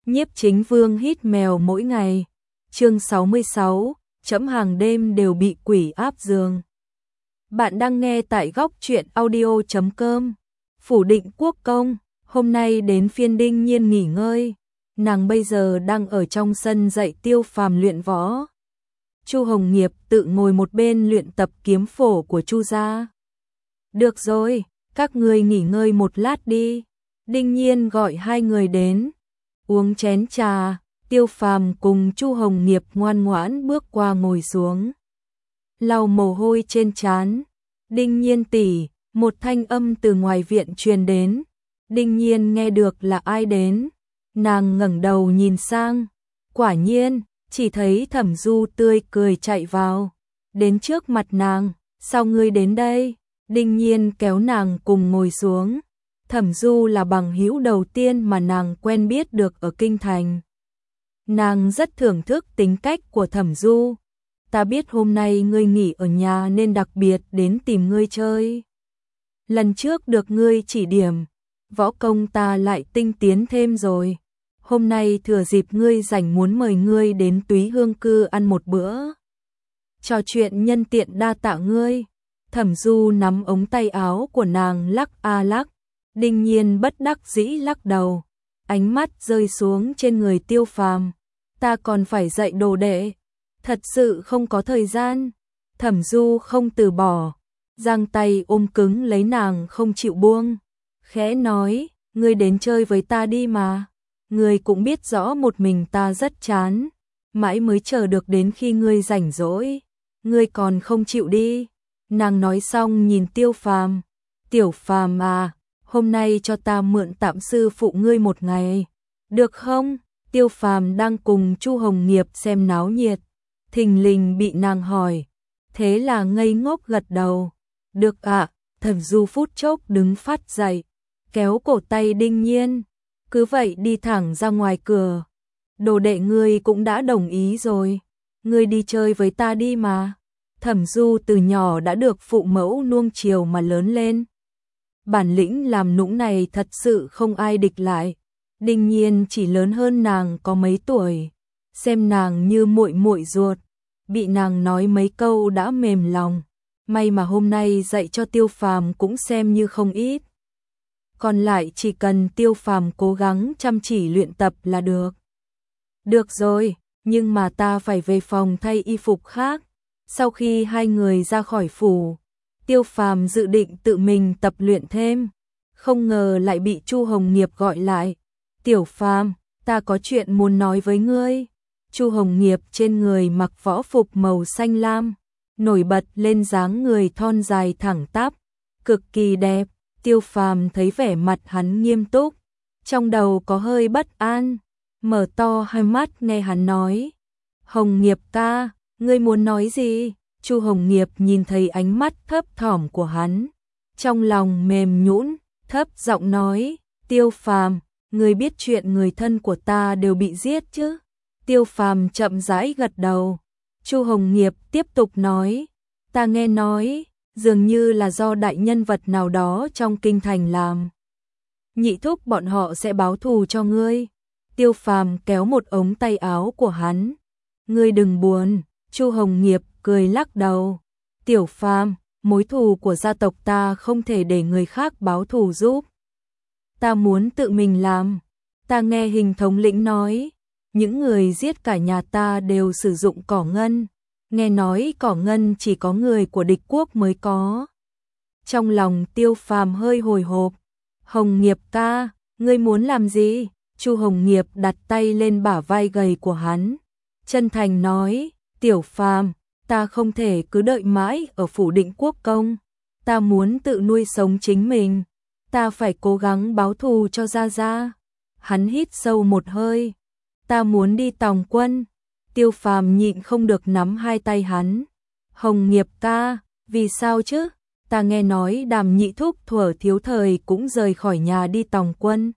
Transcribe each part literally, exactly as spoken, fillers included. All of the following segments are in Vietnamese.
Nhiếp Chính Vương hít mèo mỗi ngày. Chương sáu mươi sáu, trẫm hàng đêm đều bị quỷ áp giường. Bạn đang nghe tại góc truyện audio chấm com. Phủ Định Quốc công, hôm nay đến phiên Đinh Nhiên nghỉ ngơi. Nàng bây giờ đang ở trong sân dạy Tiêu Phàm luyện võ. Chu Hồng Nghiệp tự ngồi một bên luyện tập kiếm phổ của Chu gia. Được rồi, các ngươi nghỉ ngơi một lát đi. Đinh Nhiên gọi hai người đến. Uống chén trà, Tiêu Phàm cùng Chu Hồng Nghiệp ngoan ngoãn bước qua ngồi xuống. Lau mồ hôi trên trán. Đinh Nhiên tỷ, một thanh âm từ ngoài viện truyền đến. Đinh Nhiên nghe được là ai đến. Nàng ngẩng đầu nhìn sang. Quả nhiên, chỉ thấy Thẩm Du tươi cười chạy vào. Đến trước mặt nàng, sao ngươi đến đây? Đinh Nhiên kéo nàng cùng ngồi xuống. Thẩm Du là bằng hữu đầu tiên mà nàng quen biết được ở Kinh Thành. Nàng rất thưởng thức tính cách của Thẩm Du. Ta biết hôm nay ngươi nghỉ ở nhà nên đặc biệt đến tìm ngươi chơi. Lần trước được ngươi chỉ điểm, võ công ta lại tinh tiến thêm rồi. Hôm nay thừa dịp ngươi rảnh muốn mời ngươi đến Túy Hương Cư ăn một bữa. Trò chuyện nhân tiện đa tạ ngươi. Thẩm Du nắm ống tay áo của nàng lắc a lắc. Đinh Nhiên bất đắc dĩ lắc đầu. Ánh mắt rơi xuống trên người Tiêu Phàm. Ta còn phải dạy đồ đệ. Thật sự không có thời gian. Thẩm Du không từ bỏ. Giang tay ôm cứng lấy nàng không chịu buông. Khẽ nói, ngươi đến chơi với ta đi mà. Ngươi cũng biết rõ một mình ta rất chán. Mãi mới chờ được đến khi ngươi rảnh rỗi. Ngươi còn không chịu đi. Nàng nói xong nhìn Tiêu Phàm. Tiểu Phàm à, hôm nay cho ta mượn tạm sư phụ ngươi một ngày. Được không? Tiêu Phàm đang cùng Chu Hồng Nghiệp xem náo nhiệt. Thình lình bị nàng hỏi. Thế là ngây ngốc gật đầu. Được ạ. À, Thẩm Du phút chốc đứng phát dậy. Kéo cổ tay Đinh Nhiên. Cứ vậy đi thẳng ra ngoài cửa. Đồ đệ ngươi cũng đã đồng ý rồi. Ngươi đi chơi với ta đi mà. Thẩm Du từ nhỏ đã được phụ mẫu nuông chiều mà lớn lên. Bản lĩnh làm nũng này thật sự không ai địch lại. Đinh Nhiên chỉ lớn hơn nàng có mấy tuổi. Xem nàng như muội muội ruột. Bị nàng nói mấy câu đã mềm lòng. May mà hôm nay dạy cho Tiêu Phàm cũng xem như không ít. Còn lại chỉ cần Tiêu Phàm cố gắng chăm chỉ luyện tập là được. Được rồi, nhưng mà ta phải về phòng thay y phục khác. Sau khi hai người ra khỏi phủ, Tiêu Phàm dự định tự mình tập luyện thêm. Không ngờ lại bị Chu Hồng Nghiệp gọi lại. Tiểu Phàm, ta có chuyện muốn nói với ngươi. Chu Hồng Nghiệp trên người mặc võ phục màu xanh lam, nổi bật lên dáng người thon dài thẳng tắp, cực kỳ đẹp. Tiêu Phàm thấy vẻ mặt hắn nghiêm túc, trong đầu có hơi bất an, mở to hai mắt nghe hắn nói. Hồng Nghiệp ca, ngươi muốn nói gì? Chu Hồng Nghiệp nhìn thấy ánh mắt thấp thỏm của hắn, trong lòng mềm nhũn, thấp giọng nói, Tiêu Phàm, ngươi biết chuyện người thân của ta đều bị giết chứ? Tiêu Phàm chậm rãi gật đầu. Chu Hồng Nghiệp tiếp tục nói, ta nghe nói, dường như là do đại nhân vật nào đó trong kinh thành làm. Nhị thúc bọn họ sẽ báo thù cho ngươi. Tiêu Phàm kéo một ống tay áo của hắn. Ngươi đừng buồn. Chu Hồng Nghiệp cười lắc đầu. Tiểu Phàm, mối thù của gia tộc ta không thể để người khác báo thù giúp. Ta muốn tự mình làm. Ta nghe Hình thống lĩnh nói, những người giết cả nhà ta đều sử dụng cỏ ngân. Nghe nói cỏ ngân chỉ có người của địch quốc mới có. Trong lòng Tiêu Phàm hơi hồi hộp. Hồng Nghiệp ca, ngươi muốn làm gì? Chu Hồng Nghiệp đặt tay lên bả vai gầy của hắn. Chân thành nói, Tiểu Phàm, ta không thể cứ đợi mãi ở Phủ Định Quốc công. Ta muốn tự nuôi sống chính mình. Ta phải cố gắng báo thù cho Gia Gia. Hắn hít sâu một hơi. Ta muốn đi tòng quân. Tiêu Phàm nhịn không được nắm hai tay hắn. Hồng Nghiệp ca, vì sao chứ? Ta nghe nói Đàm nhị thúc thuở thiếu thời cũng rời khỏi nhà đi tòng quân.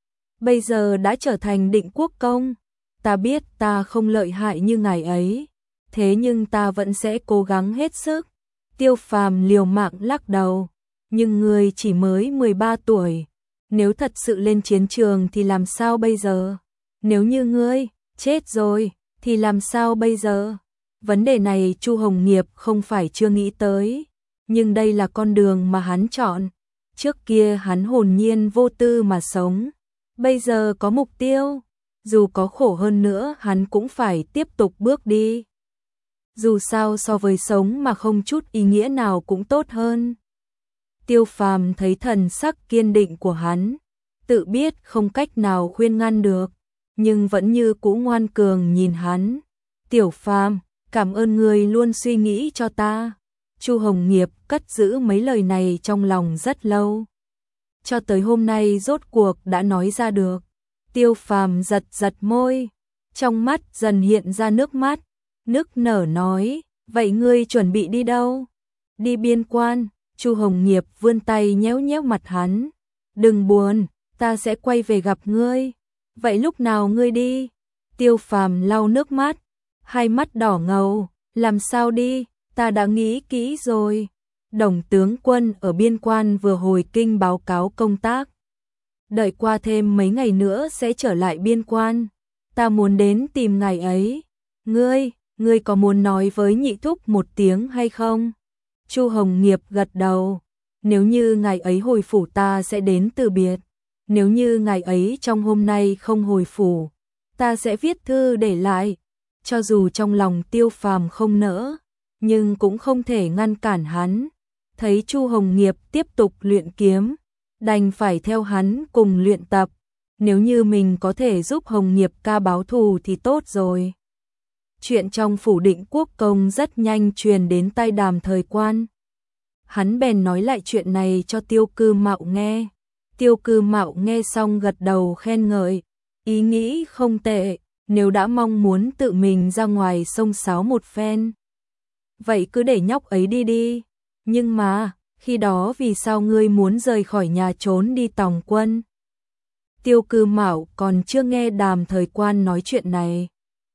Bây giờ đã trở thành Định Quốc công. Ta biết ta không lợi hại như ngài ấy. Thế nhưng ta vẫn sẽ cố gắng hết sức. Tiêu Phàm liều mạng lắc đầu. Nhưng ngươi chỉ mới mười ba tuổi. Nếu thật sự lên chiến trường thì làm sao bây giờ? Nếu như ngươi chết rồi thì làm sao bây giờ? Vấn đề này Chu Hồng Nghiệp không phải chưa nghĩ tới, nhưng đây là con đường mà hắn chọn. Trước kia hắn hồn nhiên vô tư mà sống, bây giờ có mục tiêu, dù có khổ hơn nữa hắn cũng phải tiếp tục bước đi. Dù sao so với sống mà không chút ý nghĩa nào cũng tốt hơn. Tiêu Phàm thấy thần sắc kiên định của hắn, tự biết không cách nào khuyên ngăn được, nhưng vẫn như cũ ngoan cường nhìn hắn. Tiểu Phàm, cảm ơn ngươi luôn suy nghĩ cho ta. Chu Hồng Nghiệp cất giữ mấy lời này trong lòng rất lâu, cho tới hôm nay rốt cuộc đã nói ra được. Tiêu Phàm giật giật môi, trong mắt dần hiện ra nước mắt, nức nở nói, vậy ngươi chuẩn bị đi đâu? Đi biên quan. Chu Hồng Nghiệp vươn tay nhéo nhéo mặt hắn, đừng buồn, ta sẽ quay về gặp ngươi. Vậy lúc nào ngươi đi? Tiêu Phàm lau nước mắt, hai mắt đỏ ngầu, làm sao đi, ta đã nghĩ kỹ rồi. Đồng tướng quân ở biên quan vừa hồi kinh báo cáo công tác, đợi qua thêm mấy ngày nữa sẽ trở lại biên quan, ta muốn đến tìm ngày ấy. Ngươi, ngươi có muốn nói với nhị thúc một tiếng hay không? Chu Hồng Nghiệp gật đầu, nếu như ngày ấy hồi phủ ta sẽ đến từ biệt, nếu như ngày ấy trong hôm nay không hồi phủ, ta sẽ viết thư để lại. Cho dù trong lòng Tiêu Phàm không nỡ, nhưng cũng không thể ngăn cản hắn. Thấy Chu Hồng Nghiệp tiếp tục luyện kiếm, đành phải theo hắn cùng luyện tập. Nếu như mình có thể giúp Hồng Nghiệp ca báo thù thì tốt rồi. Chuyện trong phủ Định Quốc công rất nhanh truyền đến tai Đàm Thời Quan. Hắn bèn nói lại chuyện này cho Tiêu Cư Mạo nghe. Tiêu Cư Mạo nghe xong gật đầu khen ngợi, ý nghĩ không tệ, nếu đã mong muốn tự mình ra ngoài xông xáo một phen, vậy cứ để nhóc ấy đi đi. Nhưng mà, khi đó vì sao ngươi muốn rời khỏi nhà trốn đi tòng quân? Tiêu Cư Mạo còn chưa nghe Đàm Thời Quan nói chuyện này.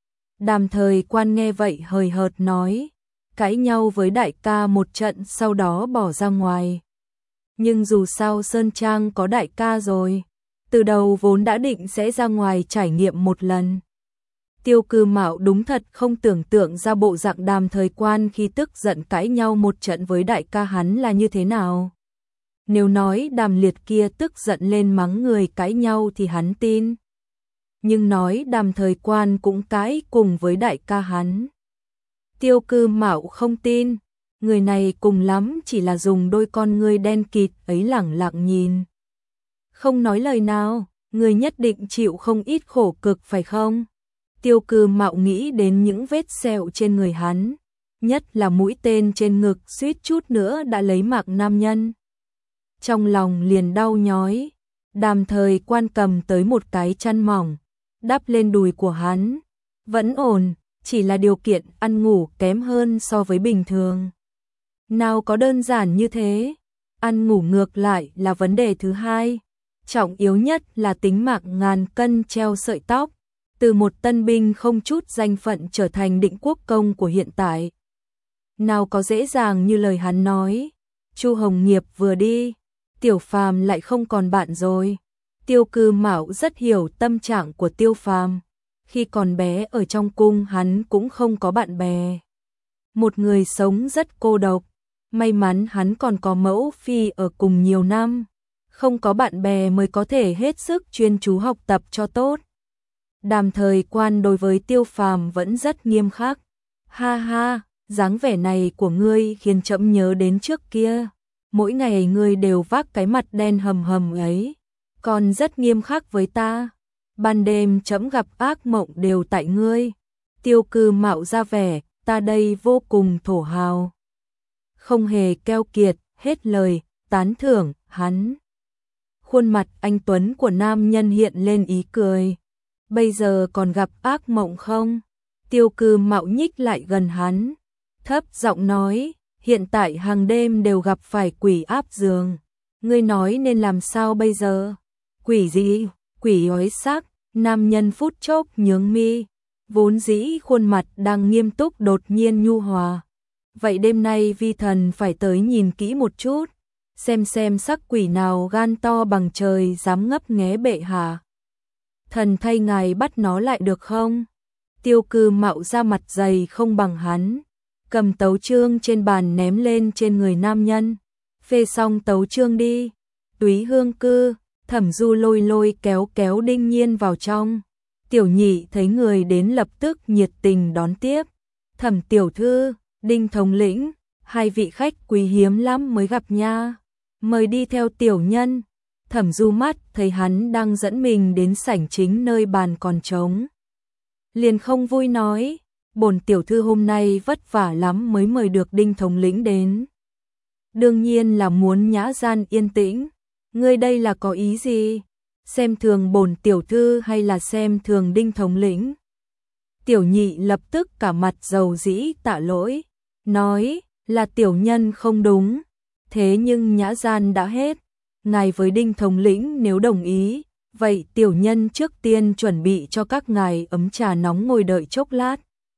Đàm Thời Quan nghe vậy hời hợt nói, cãi nhau với đại ca một trận sau đó bỏ ra ngoài. Nhưng dù sao Sơn Trang có đại ca rồi, từ đầu vốn đã định sẽ ra ngoài trải nghiệm một lần. Tiêu Cư Mạo đúng thật không tưởng tượng ra bộ dạng Đàm Thời Quan khi tức giận cãi nhau một trận với đại ca hắn là như thế nào. Nếu nói Đàm Liệt kia tức giận lên mắng người cãi nhau thì hắn tin. Nhưng nói Đàm Thời Quan cũng cãi cùng với đại ca hắn, Tiêu Cư Mạo không tin. Người này cùng lắm chỉ là dùng đôi con ngươi đen kịt ấy lẳng lặng nhìn, không nói lời nào. Người nhất định chịu không ít khổ cực phải không? Tiêu Cư Mạo nghĩ đến những vết sẹo trên người hắn, nhất là mũi tên trên ngực suýt chút nữa đã lấy mạng nam nhân. Trong lòng liền đau nhói. Đàm Thời Quan cầm tới một cái chăn mỏng, đắp lên đùi của hắn. Vẫn ổn, chỉ là điều kiện ăn ngủ kém hơn so với bình thường. Nào có đơn giản như thế, ăn ngủ ngược lại là vấn đề thứ hai. Trọng yếu nhất là tính mạng ngàn cân treo sợi tóc, từ một tân binh không chút danh phận trở thành Định Quốc công của hiện tại. Nào có dễ dàng như lời hắn nói. Chu Hồng Nghiệp vừa đi, Tiểu Phàm lại không còn bạn rồi. Tiêu Cư Mạo rất hiểu tâm trạng của Tiêu Phàm. Khi còn bé ở trong cung hắn cũng không có bạn bè, một người sống rất cô độc. May mắn hắn còn có mẫu phi ở cùng nhiều năm, không có bạn bè mới có thể hết sức chuyên chú học tập cho tốt. Đàm Thời Quan đối với Tiêu Phàm vẫn rất nghiêm khắc. Ha ha, dáng vẻ này của ngươi khiến trẫm nhớ đến trước kia, mỗi ngày ngươi đều vác cái mặt đen hầm hầm ấy, còn rất nghiêm khắc với ta. Ban đêm trẫm gặp ác mộng đều tại ngươi. Tiêu Cư Mạo ra vẻ, ta đây vô cùng thổ hào, không hề keo kiệt, hết lời tán thưởng hắn. Khuôn mặt anh tuấn của nam nhân hiện lên ý cười. Bây giờ còn gặp ác mộng không? Tiêu Cư Mạo nhích lại gần hắn, thấp giọng nói, hiện tại hàng đêm đều gặp phải quỷ áp giường. Ngươi nói nên làm sao bây giờ? Quỷ gì? Quỷ ói xác. Nam nhân phút chốc nhướng mi, vốn dĩ khuôn mặt đang nghiêm túc đột nhiên nhu hòa. Vậy đêm nay vi thần phải tới nhìn kỹ một chút, xem xem sắc quỷ nào gan to bằng trời dám ngấp nghé bệ hạ. thần thay ngài bắt nó lại được không? Tiêu Cư Mạo ra mặt dày không bằng hắn, cầm tấu chương trên bàn ném lên trên người nam nhân. Phê xong tấu chương đi. Túy Hương Cư, Thẩm Du lôi lôi kéo kéo Đinh Nhiên vào trong. Tiểu Nhị thấy người đến lập tức nhiệt tình đón tiếp. Thẩm tiểu thư, Đinh thống lĩnh, hai vị khách quý hiếm lắm mới gặp nha. Mời đi theo tiểu nhân. Thẩm Du mắt thấy hắn đang dẫn mình đến sảnh chính nơi bàn còn trống, liền không vui nói, bổn tiểu thư hôm nay vất vả lắm mới mời được Đinh thống lĩnh đến. Đương nhiên là muốn nhã gian yên tĩnh. Ngươi đây là có ý gì? Xem thường bổn tiểu thư hay là xem thường Đinh thống lĩnh? Tiểu Nhị lập tức cả mặt dầu dĩ tạ lỗi, nói là tiểu nhân không đúng. Thế nhưng nhã gian đã hết, ngài với Đinh thống lĩnh nếu đồng ý, vậy tiểu nhân trước tiên chuẩn bị cho các ngài ấm trà nóng ngồi đợi chốc lát.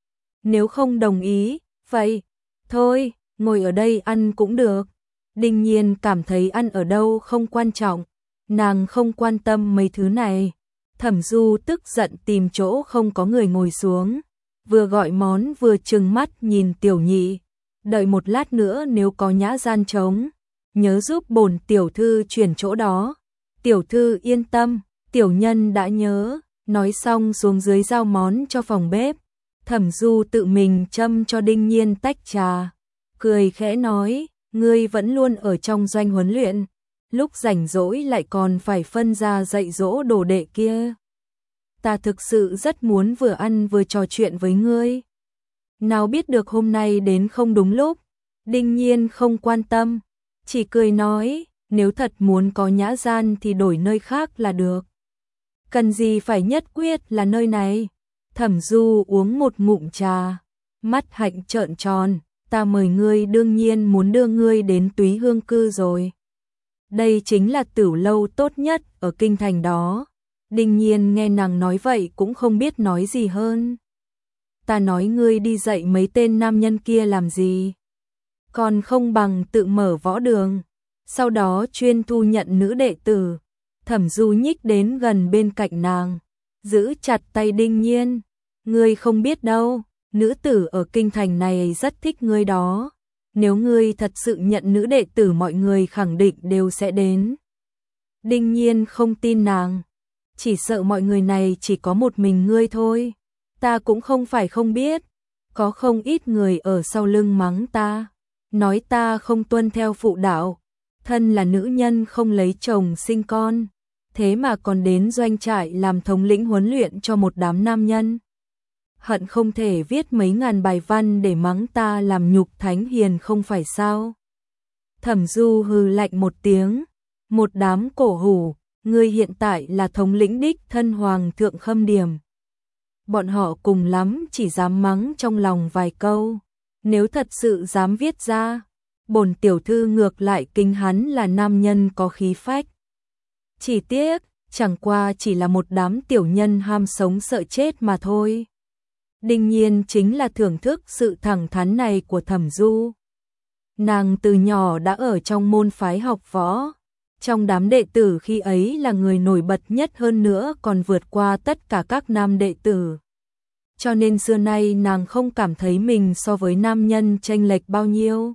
Nếu không đồng ý, vậy thôi, ngồi ở đây ăn cũng được. Đinh Nhiên cảm thấy ăn ở đâu không quan trọng, nàng không quan tâm mấy thứ này. Thẩm Du tức giận tìm chỗ không có người ngồi xuống, vừa gọi món vừa trừng mắt nhìn Tiểu Nhị, đợi một lát nữa nếu có nhã gian trống, nhớ giúp bổn tiểu thư chuyển chỗ đó. Tiểu thư yên tâm, tiểu nhân đã nhớ. Nói xong xuống dưới giao món cho phòng bếp. Thẩm Du tự mình châm cho Đinh Nhiên tách trà, cười khẽ nói, ngươi vẫn luôn ở trong doanh huấn luyện, lúc rảnh rỗi lại còn phải phân ra dạy dỗ đồ đệ kia. Ta thực sự rất muốn vừa ăn vừa trò chuyện với ngươi. Nào biết được hôm nay đến không đúng lúc. Đinh Nhiên không quan tâm, chỉ cười nói, nếu thật muốn có nhã gian thì đổi nơi khác là được. Cần gì phải nhất quyết là nơi này. Thẩm Du uống một ngụm trà, mắt hạnh trợn tròn, ta mời ngươi đương nhiên muốn đưa ngươi đến Túy Hương Cư rồi. Đây chính là tửu lâu tốt nhất ở kinh thành đó. Đinh Nhiên nghe nàng nói vậy cũng không biết nói gì hơn. Ta nói ngươi đi dạy mấy tên nam nhân kia làm gì? Còn không bằng tự mở võ đường, sau đó chuyên thu nhận nữ đệ tử. Thẩm Du nhích đến gần bên cạnh nàng, giữ chặt tay Đinh Nhiên. Ngươi không biết đâu, nữ tử ở kinh thành này rất thích ngươi đó. Nếu ngươi thật sự nhận nữ đệ tử mọi người khẳng định đều sẽ đến. Đinh Nhiên không tin nàng, chỉ sợ mọi người này chỉ có một mình ngươi thôi. Ta cũng không phải không biết, có không ít người ở sau lưng mắng ta, nói ta không tuân theo phụ đạo, thân là nữ nhân không lấy chồng sinh con, thế mà còn đến doanh trại làm thống lĩnh huấn luyện cho một đám nam nhân. Hận không thể viết mấy ngàn bài văn để mắng ta làm nhục thánh hiền không phải sao? Thẩm Du hừ lạnh một tiếng, một đám cổ hủ, ngươi hiện tại là thống lĩnh đích thân hoàng thượng Khâm Điểm. Bọn họ cùng lắm chỉ dám mắng trong lòng vài câu, nếu thật sự dám viết ra, bổn tiểu thư ngược lại kính hắn là nam nhân có khí phách. Chỉ tiếc, chẳng qua chỉ là một đám tiểu nhân ham sống sợ chết mà thôi. Đinh Nhiên chính là thưởng thức sự thẳng thắn này của Thẩm Du. Nàng từ nhỏ đã ở trong môn phái học võ, trong đám đệ tử khi ấy là người nổi bật nhất, hơn nữa còn vượt qua tất cả các nam đệ tử. Cho nên xưa nay nàng không cảm thấy mình so với nam nhân chênh lệch bao nhiêu.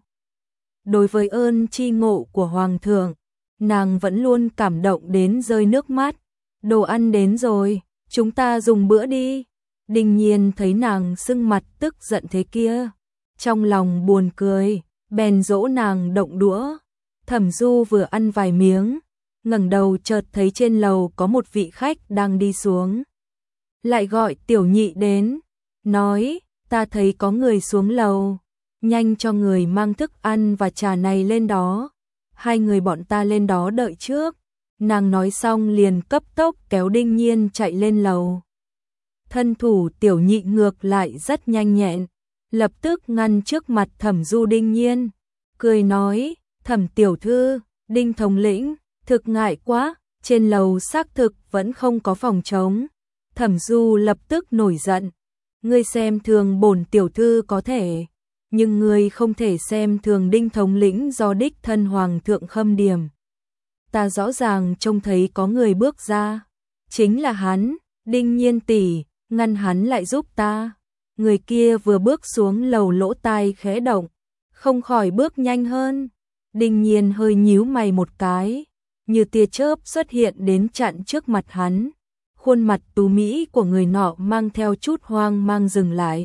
Đối với ơn tri ngộ của Hoàng thượng, nàng vẫn luôn cảm động đến rơi nước mắt. Đồ ăn đến rồi, chúng ta dùng bữa đi. Đinh Nhiên thấy nàng sưng mặt tức giận thế kia, trong lòng buồn cười, bèn dỗ nàng động đũa. Thẩm Du vừa ăn vài miếng, ngẩng đầu chợt thấy trên lầu có một vị khách đang đi xuống. Lại gọi Tiểu Nhị đến, nói, ta thấy có người xuống lầu, nhanh cho người mang thức ăn và trà này lên đó. Hai người bọn ta lên đó đợi trước. Nàng nói xong liền cấp tốc kéo Đinh Nhiên chạy lên lầu. Thân thủ Tiểu Nhị ngược lại rất nhanh nhẹn, lập tức ngăn trước mặt Thẩm Du. Đinh Nhiên cười nói, Thẩm tiểu thư, Đinh thống lĩnh, thực ngại quá, trên lầu xác thực vẫn không có phòng trống. Thẩm Du lập tức nổi giận, ngươi xem thường bổn tiểu thư có thể, nhưng ngươi không thể xem thường Đinh thống lĩnh do đích thân hoàng thượng Khâm Điểm. Ta rõ ràng trông thấy có người bước ra, chính là hắn. Đinh Nhiên tỷ, ngăn hắn lại giúp ta. Người kia vừa bước xuống lầu lỗ tai khẽ động, không khỏi bước nhanh hơn. Đinh Nhiên hơi nhíu mày một cái, như tia chớp xuất hiện đến chặn trước mặt hắn. Khuôn mặt tú mỹ của người nọ mang theo chút hoang mang dừng lại.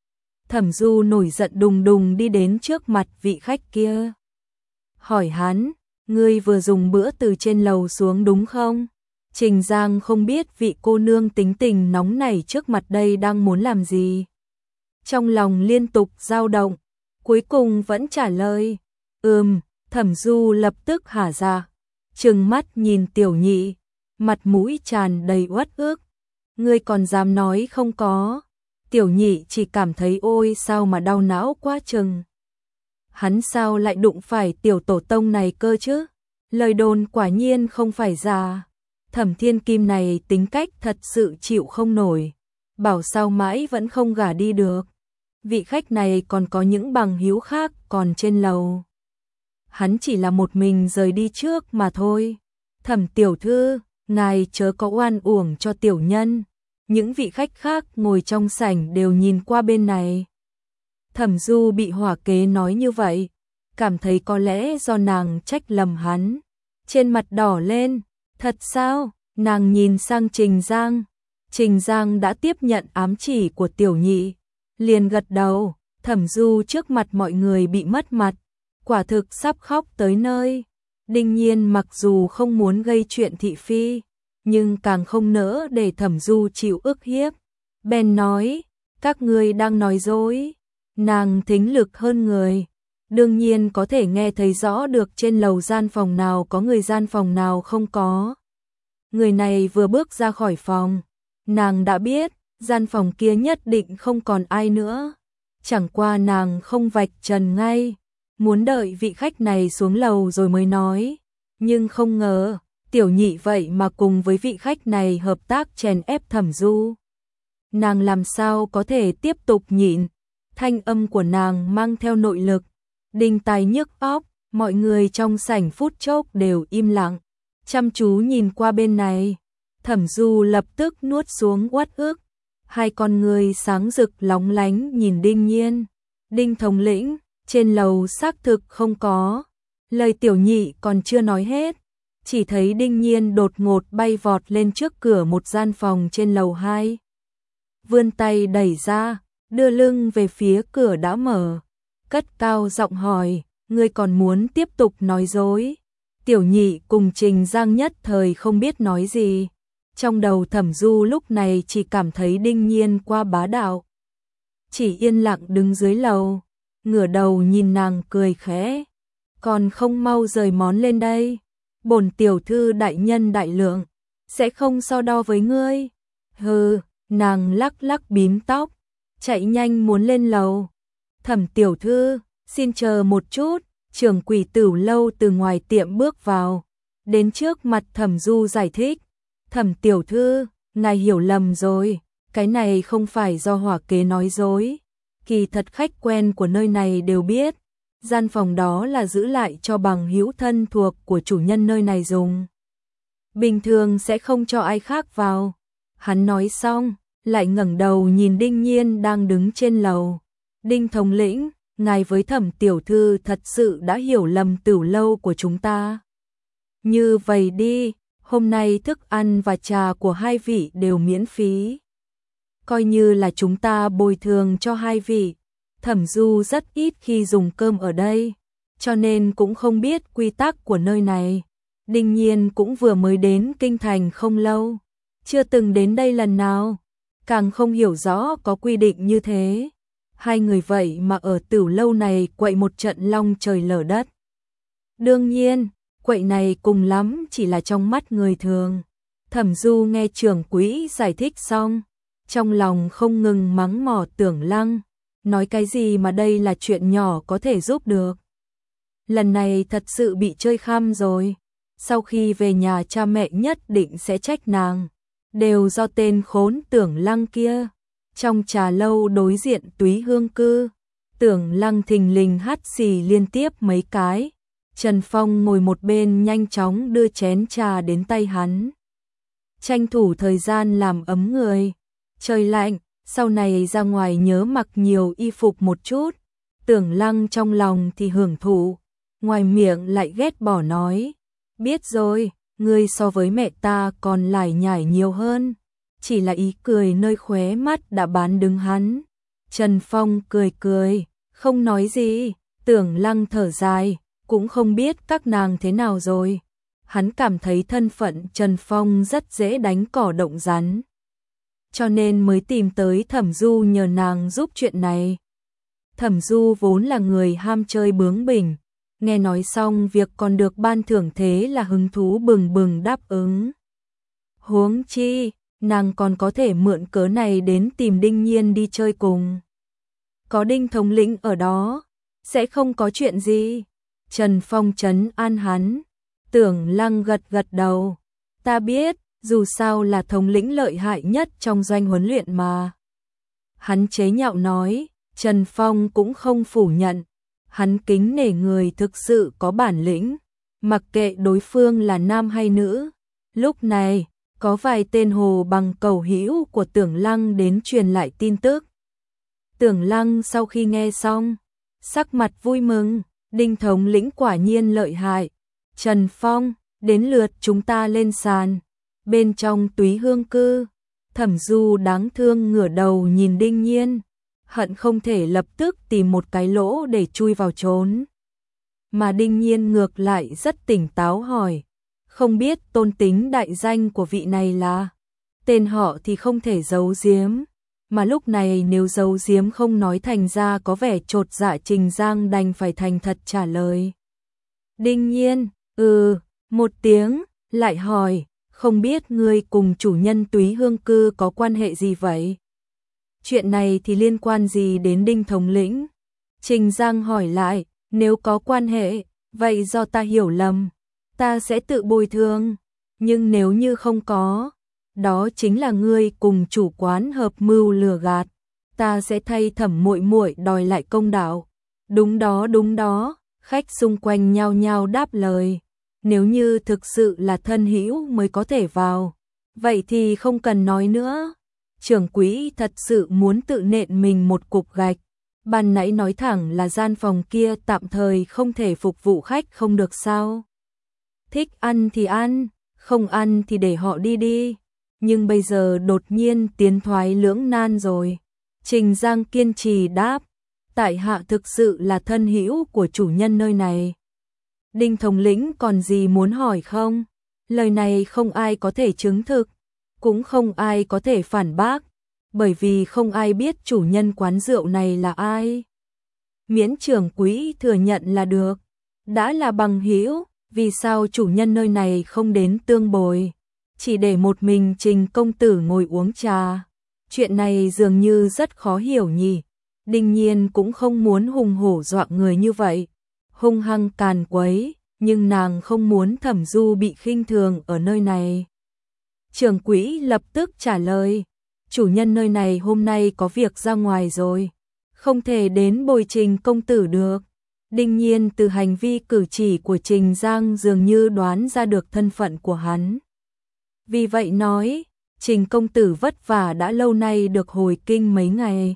Thẩm Du nổi giận đùng đùng đi đến trước mặt vị khách kia. Hỏi hắn, ngươi vừa dùng bữa từ trên lầu xuống đúng không? Trình Giang không biết vị cô nương tính tình nóng nảy trước mặt đây đang muốn làm gì. Trong lòng liên tục dao động, cuối cùng vẫn trả lời, ừm. Thẩm Du lập tức hả ra, trừng mắt nhìn Tiểu Nhị, mặt mũi tràn đầy uất ức. Ngươi còn dám nói không có? Tiểu Nhị chỉ cảm thấy ôi sao mà đau não quá chừng. Hắn sao lại đụng phải tiểu tổ tông này cơ chứ? Lời đồn quả nhiên không phải giả. Thẩm Thiên Kim này tính cách thật sự chịu không nổi, bảo sao mãi vẫn không gả đi được. Vị khách này còn có những bằng hữu khác còn trên lầu. Hắn chỉ là một mình rời đi trước mà thôi. Thẩm tiểu thư, ngài chớ có oan uổng cho tiểu nhân. Những vị khách khác ngồi trong sảnh đều nhìn qua bên này. Thẩm Du bị hỏa kế nói như vậy, cảm thấy có lẽ do nàng trách lầm hắn. Trên mặt đỏ lên, thật sao? Nàng nhìn sang Trình Giang. Trình Giang đã tiếp nhận ám chỉ của Tiểu Nhị, liền gật đầu. Thẩm Du trước mặt mọi người bị mất mặt, quả thực sắp khóc tới nơi. Đinh Nhiên mặc dù không muốn gây chuyện thị phi, nhưng càng không nỡ để Thẩm Du chịu ức hiếp. Bèn nói, các ngươi đang nói dối. Nàng thính lực hơn người, đương nhiên có thể nghe thấy rõ được trên lầu gian phòng nào có người, gian phòng nào không có. Người này vừa bước ra khỏi phòng, nàng đã biết gian phòng kia nhất định không còn ai nữa. Chẳng qua nàng không vạch trần ngay, muốn đợi vị khách này xuống lầu rồi mới nói. Nhưng không ngờ, Tiểu Nhị vậy mà cùng với vị khách này hợp tác chèn ép Thẩm Du. Nàng làm sao có thể tiếp tục nhịn? Thanh âm của nàng mang theo nội lực, đinh tai nhức óc. Mọi người trong sảnh phút chốc đều im lặng, chăm chú nhìn qua bên này. Thẩm Du lập tức nuốt xuống uất ức, hai con người sáng rực lóng lánh nhìn Đinh Nhiên. Đinh thống lĩnh, trên lầu xác thực không có. Lời Tiểu Nhị còn chưa nói hết, chỉ thấy Đinh Nhiên đột ngột bay vọt lên trước cửa một gian phòng trên lầu hai. Vươn tay đẩy ra, đưa lưng về phía cửa đã mở, cất cao giọng hỏi, ngươi còn muốn tiếp tục nói dối? Tiểu Nhị cùng Trình Giang nhất thời không biết nói gì. Trong đầu Thẩm Du lúc này chỉ cảm thấy Đinh Nhiên qua bá đạo. Chỉ yên lặng đứng dưới lầu, ngửa đầu nhìn nàng cười khẽ. Còn không mau rời món lên đây. Bổn tiểu thư đại nhân đại lượng, sẽ không so đo với ngươi. Hừ, nàng lắc lắc bím tóc, chạy nhanh muốn lên lầu. Thẩm tiểu thư, xin chờ một chút. Trưởng quỷ Tửu lâu từ ngoài tiệm bước vào, đến trước mặt Thẩm Du giải thích. Thẩm tiểu thư, ngài hiểu lầm rồi, cái này không phải do hỏa kế nói dối. Kỳ thật khách quen của nơi này đều biết, gian phòng đó là giữ lại cho bằng hữu thân thuộc của chủ nhân nơi này dùng. Bình thường sẽ không cho ai khác vào. Hắn nói xong, lại ngẩng đầu nhìn Đinh Nhiên đang đứng trên lầu. Đinh thống lĩnh, ngài với Thẩm tiểu thư thật sự đã hiểu lầm Tửu lâu của chúng ta. Như vậy đi, hôm nay thức ăn và trà của hai vị đều miễn phí. Coi như là chúng ta bồi thường cho hai vị. Thẩm Du rất ít khi dùng cơm ở đây, cho nên cũng không biết quy tắc của nơi này. Đinh Nhiên cũng vừa mới đến kinh thành không lâu, chưa từng đến đây lần nào, càng không hiểu rõ có quy định như thế. Hai người vậy mà ở Tửu lâu này quậy một trận long trời lở đất. Đương nhiên, quậy này cùng lắm chỉ là trong mắt người thường. Thẩm Du nghe trưởng quỹ giải thích xong, trong lòng không ngừng mắng mỏ Tưởng Lăng, nói cái gì mà đây là chuyện nhỏ có thể giúp được. Lần này thật sự bị chơi khăm rồi, sau khi về nhà cha mẹ nhất định sẽ trách nàng, đều do tên khốn Tưởng Lăng kia. Trong trà lâu đối diện Túy Hương cư, Tưởng Lăng thình lình hắt xì liên tiếp mấy cái. Trần Phong ngồi một bên nhanh chóng đưa chén trà đến tay hắn. tranh thủ thời gian làm ấm người. Trời lạnh, sau này ra ngoài nhớ mặc nhiều y phục một chút. Tưởng Lăng trong lòng thì hưởng thụ, ngoài miệng lại ghét bỏ nói. Biết rồi, ngươi so với mẹ ta còn lải nhải nhiều hơn. Chỉ là ý cười nơi khóe mắt đã bán đứng hắn. Trần Phong cười cười, không nói gì. Tưởng Lăng thở dài, cũng không biết các nàng thế nào rồi. Hắn cảm thấy thân phận Trần Phong rất dễ đánh cỏ động rắn, cho nên mới tìm tới Thẩm Du nhờ nàng giúp chuyện này. Thẩm Du vốn là người ham chơi bướng bỉnh, nghe nói xong việc còn được ban thưởng thế là hứng thú bừng bừng đáp ứng. Huống chi, nàng còn có thể mượn cớ này đến tìm Đinh Nhiên đi chơi cùng. Có Đinh thống lĩnh ở đó, sẽ không có chuyện gì. Trần Phong trấn an hắn. Tưởng Lăng gật gật đầu. Ta biết, dù sao là thống lĩnh lợi hại nhất trong doanh huấn luyện mà. Hắn chế nhạo nói, Trần Phong cũng không phủ nhận. Hắn kính nể người thực sự có bản lĩnh, mặc kệ đối phương là nam hay nữ. Lúc này, có vài tên hồ bằng cầu hữu của Tưởng Lăng đến truyền lại tin tức. Tưởng Lăng sau khi nghe xong, sắc mặt vui mừng, Đinh thống lĩnh quả nhiên lợi hại. Trần Phong, đến lượt chúng ta lên sàn. Bên trong Túy Hương cư, Thẩm Du đáng thương ngửa đầu nhìn Đinh Nhiên, hận không thể lập tức tìm một cái lỗ để chui vào trốn. Mà Đinh Nhiên ngược lại rất tỉnh táo hỏi, không biết tôn tính đại danh của vị này là? Tên họ thì không thể giấu giếm, mà lúc này nếu giấu giếm không nói thành ra có vẻ chột dạ. Trình Giang đành phải thành thật trả lời. Đinh Nhiên, ừ, một tiếng, lại hỏi, không biết ngươi cùng chủ nhân Túy Hương cư có quan hệ gì vậy? Chuyện này thì liên quan gì đến Đinh thống lĩnh? Trình Giang hỏi lại, nếu có quan hệ, vậy do ta hiểu lầm, ta sẽ tự bồi thường, nhưng nếu như không có, đó chính là ngươi cùng chủ quán hợp mưu lừa gạt, ta sẽ thay Thẩm muội muội đòi lại công đạo. Đúng đó, đúng đó, khách xung quanh nhao nhao đáp lời. Nếu như thực sự là thân hữu mới có thể vào, vậy thì không cần nói nữa. Trưởng quỹ thật sự muốn tự nện mình một cục gạch. Ban nãy nói thẳng là gian phòng kia tạm thời không thể phục vụ khách không được sao? Thích ăn thì ăn, không ăn thì để họ đi đi. Nhưng bây giờ đột nhiên tiến thoái lưỡng nan rồi. Trình Giang kiên trì đáp, tại hạ thực sự là thân hữu của chủ nhân nơi này. Đinh thống lĩnh còn gì muốn hỏi không? Lời này không ai có thể chứng thực, cũng không ai có thể phản bác, bởi vì không ai biết chủ nhân quán rượu này là ai. Miễn trưởng quỹ thừa nhận là được. Đã là bằng hữu, vì sao chủ nhân nơi này không đến tương bồi, chỉ để một mình Trình công tử ngồi uống trà? Chuyện này dường như rất khó hiểu nhỉ. Đinh Nhiên cũng không muốn hùng hổ dọa người như vậy, hung hăng càn quấy, nhưng nàng không muốn Thẩm Du bị khinh thường ở nơi này. Trưởng quỹ lập tức trả lời, chủ nhân nơi này hôm nay có việc ra ngoài rồi, không thể đến bồi Trình công tử được. Đinh Nhiên từ hành vi cử chỉ của Trình Giang dường như đoán ra được thân phận của hắn. Vì vậy nói, Trình công tử vất vả đã lâu nay được hồi kinh mấy ngày,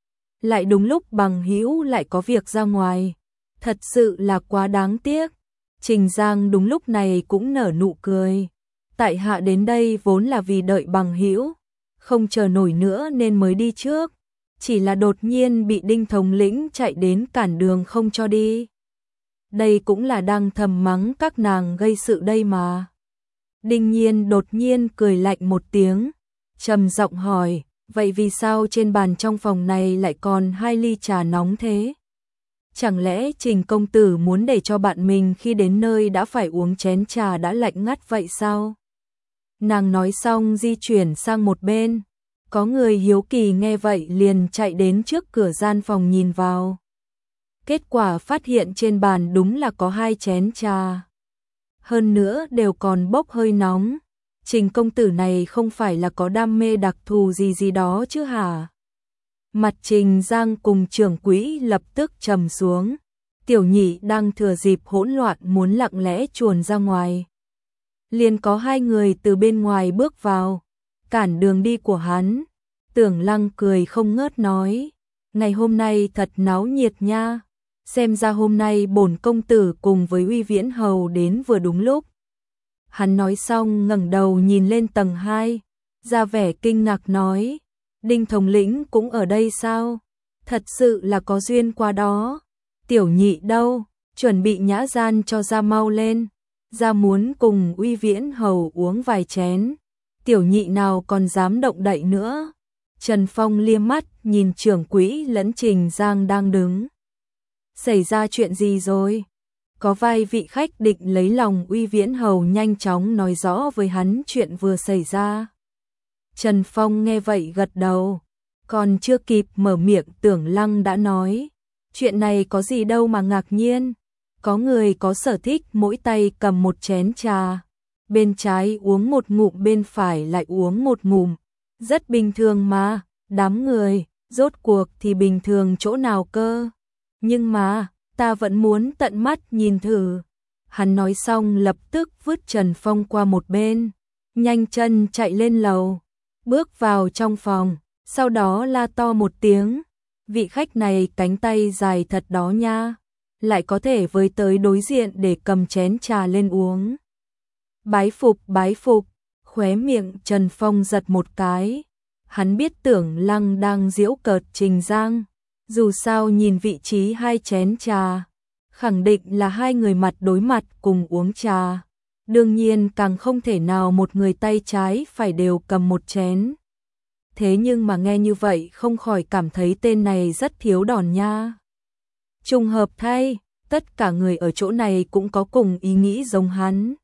lại đúng lúc bằng hữu lại có việc ra ngoài, thật sự là quá đáng tiếc. Trình Giang đúng lúc này cũng nở nụ cười. Tại hạ đến đây vốn là vì đợi bằng hữu, không chờ nổi nữa nên mới đi trước, chỉ là đột nhiên bị Đinh thống lĩnh chạy đến cản đường không cho đi. Đây cũng là đang thầm mắng các nàng gây sự đây mà. Đinh Nhiên đột nhiên cười lạnh một tiếng, trầm giọng hỏi, vậy vì sao trên bàn trong phòng này lại còn hai ly trà nóng thế? Chẳng lẽ Trình công tử muốn để cho bạn mình khi đến nơi đã phải uống chén trà đã lạnh ngắt vậy sao? Nàng nói xong di chuyển sang một bên, có người hiếu kỳ nghe vậy liền chạy đến trước cửa gian phòng nhìn vào. Kết quả phát hiện trên bàn đúng là có hai chén trà, hơn nữa đều còn bốc hơi nóng. Trình công tử này không phải là có đam mê đặc thù gì gì đó chứ hả? Mặt Trình Giang cùng trưởng quỹ lập tức trầm xuống. Tiểu nhị đang thừa dịp hỗn loạn muốn lặng lẽ chuồn ra ngoài. liền có hai người từ bên ngoài bước vào, cản đường đi của hắn. Tưởng Lăng cười không ngớt nói, ngày hôm nay thật náo nhiệt nha, xem ra hôm nay bổn công tử cùng với Uy Viễn Hầu đến vừa đúng lúc. Hắn nói xong ngẩng đầu nhìn lên tầng hai, ra vẻ kinh ngạc nói, Đinh thống lĩnh cũng ở đây sao? Thật sự là có duyên qua đó. Tiểu nhị đâu? Chuẩn bị nhã gian cho ra mau lên. Ra muốn cùng Uy Viễn Hầu uống vài chén. Tiểu nhị nào còn dám động đậy nữa. Trần Phong liếc mắt nhìn trưởng quỹ lẫn Trình Giang đang đứng. Xảy ra chuyện gì rồi? Có vài vị khách định lấy lòng Uy Viễn Hầu nhanh chóng nói rõ với hắn chuyện vừa xảy ra. Trần Phong nghe vậy gật đầu, còn chưa kịp mở miệng Tưởng Lăng đã nói, chuyện này có gì đâu mà ngạc nhiên, có người có sở thích mỗi tay cầm một chén trà, bên trái uống một ngụm bên phải lại uống một ngụm, rất bình thường mà, đám người, rốt cuộc thì bình thường chỗ nào cơ, nhưng mà, ta vẫn muốn tận mắt nhìn thử. Hắn nói xong lập tức vứt Trần Phong qua một bên, nhanh chân chạy lên lầu, bước vào trong phòng, sau đó la to một tiếng, vị khách này cánh tay dài thật đó nha, lại có thể với tới đối diện để cầm chén trà lên uống. Bái phục, bái phục, khóe miệng Trần Phong giật một cái, hắn biết Tưởng Lăng đang giễu cợt Trình Giang, dù sao nhìn vị trí hai chén trà, khẳng định là hai người mặt đối mặt cùng uống trà. Đương nhiên càng không thể nào một người tay trái phải đều cầm một chén. Thế nhưng mà nghe như vậy không khỏi cảm thấy tên này rất thiếu đòn nha. Trùng hợp thay, tất cả người ở chỗ này cũng có cùng ý nghĩ giống hắn.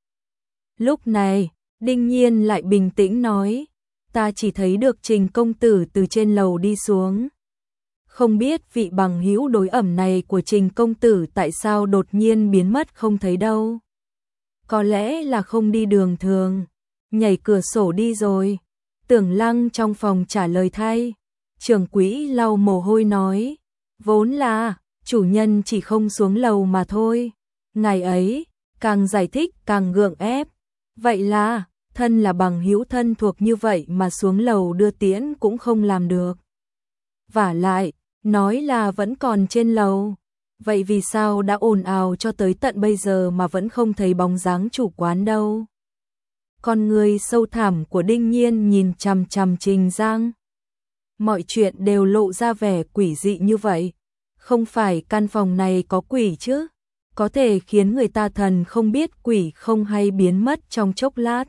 Lúc này, Đinh Nhiên lại bình tĩnh nói, ta chỉ thấy được Trình công tử từ trên lầu đi xuống. Không biết vị bằng hữu đối ẩm này của Trình công tử tại sao đột nhiên biến mất không thấy đâu. Có lẽ là không đi đường thường, nhảy cửa sổ đi rồi. Tưởng Lăng trong phòng trả lời thay. Trưởng quỹ lau mồ hôi nói, vốn là chủ nhân chỉ không xuống lầu mà thôi. Ngày ấy, càng giải thích càng gượng ép. Vậy là, thân là bằng hữu thân thuộc như vậy mà xuống lầu đưa tiễn cũng không làm được. Vả lại, nói là vẫn còn trên lầu. Vậy vì sao đã ồn ào cho tới tận bây giờ mà vẫn không thấy bóng dáng chủ quán đâu? Con người sâu thẳm của Đinh Nhiên nhìn chằm chằm Trình Giang. Mọi chuyện đều lộ ra vẻ quỷ dị như vậy. Không phải căn phòng này có quỷ chứ? Có thể khiến người ta thần không biết quỷ không hay biến mất trong chốc lát.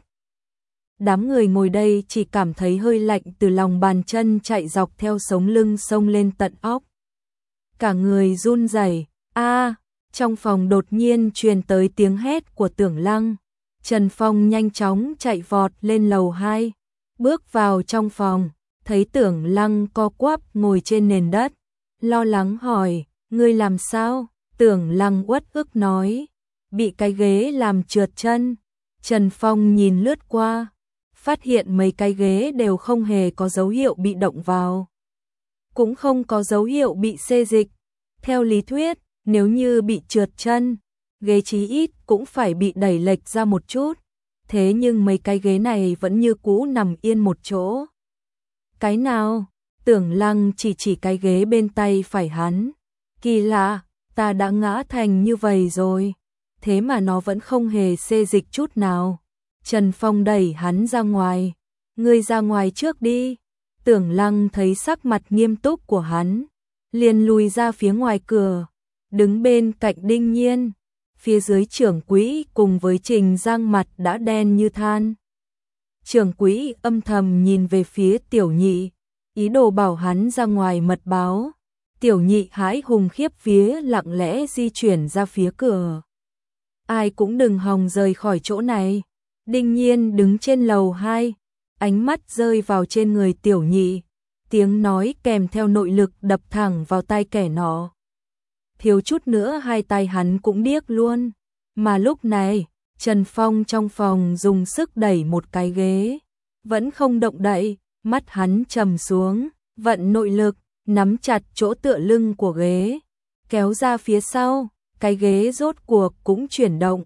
Đám người ngồi đây chỉ cảm thấy hơi lạnh từ lòng bàn chân chạy dọc theo sống lưng xông lên tận óc. Cả người run rẩy. A, trong phòng đột nhiên truyền tới tiếng hét của Tưởng Lăng. Trần Phong nhanh chóng chạy vọt lên lầu hai, bước vào trong phòng, thấy Tưởng Lăng co quắp ngồi trên nền đất, lo lắng hỏi, ngươi làm sao? Tưởng Lăng uất ức nói, bị cái ghế làm trượt chân. Trần Phong nhìn lướt qua, phát hiện mấy cái ghế đều không hề có dấu hiệu bị động vào, cũng không có dấu hiệu bị xê dịch. Theo lý thuyết, nếu như bị trượt chân, ghế chí ít cũng phải bị đẩy lệch ra một chút, thế nhưng mấy cái ghế này vẫn như cũ nằm yên một chỗ. Cái nào? Tưởng Lăng chỉ chỉ cái ghế bên tay phải hắn. Kỳ lạ, ta đã ngã thành như vậy rồi, thế mà nó vẫn không hề xê dịch chút nào. Trần Phong đẩy hắn ra ngoài. Ngươi ra ngoài trước đi. Tưởng Lăng thấy sắc mặt nghiêm túc của hắn, liền lùi ra phía ngoài cửa, đứng bên cạnh Đinh Nhiên. Phía dưới trưởng quỹ cùng với Trình Giang mặt đã đen như than. Trưởng quỹ âm thầm nhìn về phía tiểu nhị, ý đồ bảo hắn ra ngoài mật báo. Tiểu nhị hãi hùng khiếp vía lặng lẽ di chuyển ra phía cửa. Ai cũng đừng hòng rời khỏi chỗ này. Đinh Nhiên đứng trên lầu hai, ánh mắt rơi vào trên người tiểu nhị, tiếng nói kèm theo nội lực đập thẳng vào tai kẻ nọ. Thiếu chút nữa hai tay hắn cũng điếc luôn. Mà lúc này, Trần Phong trong phòng dùng sức đẩy một cái ghế, vẫn không động đậy, mắt hắn trầm xuống, vận nội lực, nắm chặt chỗ tựa lưng của ghế, kéo ra phía sau, cái ghế rốt cuộc cũng chuyển động,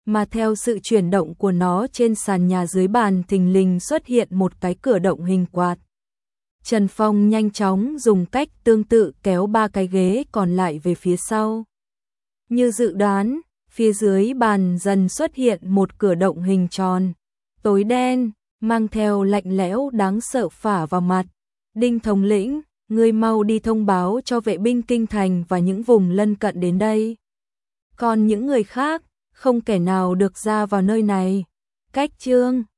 mà theo sự chuyển động của nó trên sàn nhà dưới bàn thình lình xuất hiện một cái cửa động hình quạt. Trần Phong nhanh chóng dùng cách tương tự kéo ba cái ghế còn lại về phía sau. Như dự đoán, phía dưới bàn dần xuất hiện một cửa động hình tròn, tối đen, mang theo lạnh lẽo đáng sợ phả vào mặt. Đinh thống lĩnh, ngươi mau đi thông báo cho vệ binh kinh thành và những vùng lân cận đến đây. Còn những người khác, không kẻ nào được ra vào nơi này. Cách chương